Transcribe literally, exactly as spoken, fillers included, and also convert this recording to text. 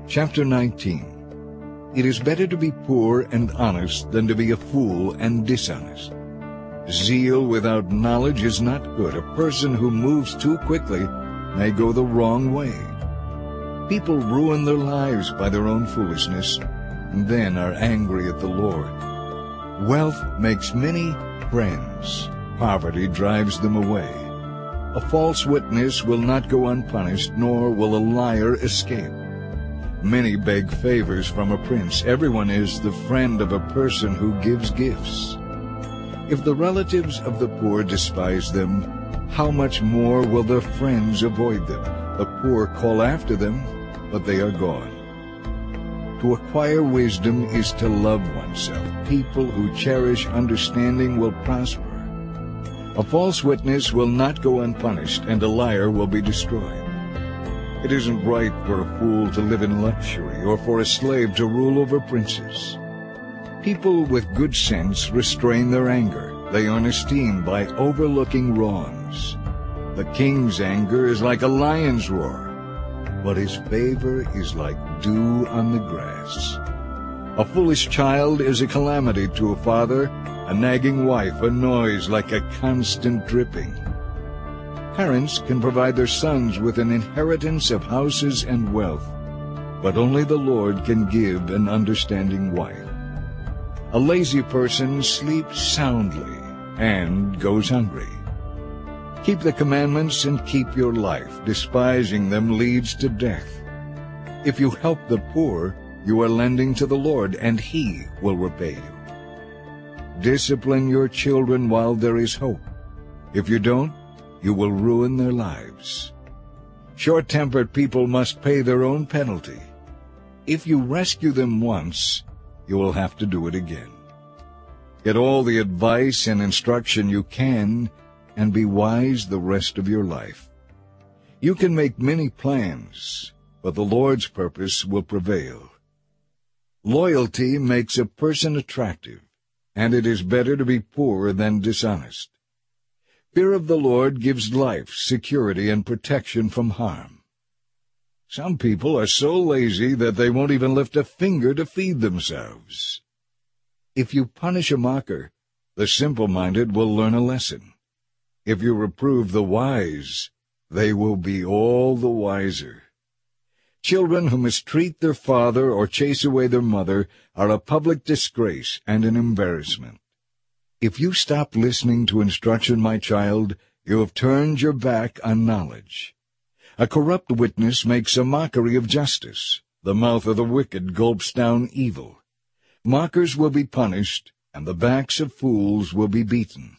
Chapter nineteen. It is better to be poor and honest than to be a fool and dishonest. Zeal without knowledge is not good. A person who moves too quickly may go the wrong way. People ruin their lives by their own foolishness, and then are angry at the Lord. Wealth makes many friends. Poverty drives them away. A false witness will not go unpunished, nor will a liar escape. Many beg favors from a prince. Everyone is the friend of a person who gives gifts. If the relatives of the poor despise them, how much more will their friends avoid them? The poor call after them, but they are gone. To acquire wisdom is to love oneself. People who cherish understanding will prosper. A false witness will not go unpunished, and a liar will be destroyed. It isn't right for a fool to live in luxury, or for a slave to rule over princes. People with good sense restrain their anger. They earn esteem by overlooking wrongs. The king's anger is like a lion's roar, but his favor is like dew on the grass. A foolish child is a calamity to a father, a nagging wife a noise like a constant dripping. Parents can provide their sons with an inheritance of houses and wealth, but only the Lord can give an understanding wife. A lazy person sleeps soundly and goes hungry. Keep the commandments and keep your life. Despising them leads to death. If you help the poor, you are lending to the Lord, and He will repay you. Discipline your children while there is hope. If you don't, you will ruin their lives. Short-tempered people must pay their own penalty. If you rescue them once, you will have to do it again. Get all the advice and instruction you can, and be wise the rest of your life. You can make many plans, but the Lord's purpose will prevail. Loyalty makes a person attractive, and it is better to be poor than dishonest. Fear of the Lord gives life, security, and protection from harm. Some people are so lazy that they won't even lift a finger to feed themselves. If you punish a mocker, the simple-minded will learn a lesson. If you reprove the wise, they will be all the wiser. Children who mistreat their father or chase away their mother are a public disgrace and an embarrassment. If you stop listening to instruction, my child, you have turned your back on knowledge. A corrupt witness makes a mockery of justice. The mouth of the wicked gulps down evil. Mockers will be punished, and the backs of fools will be beaten.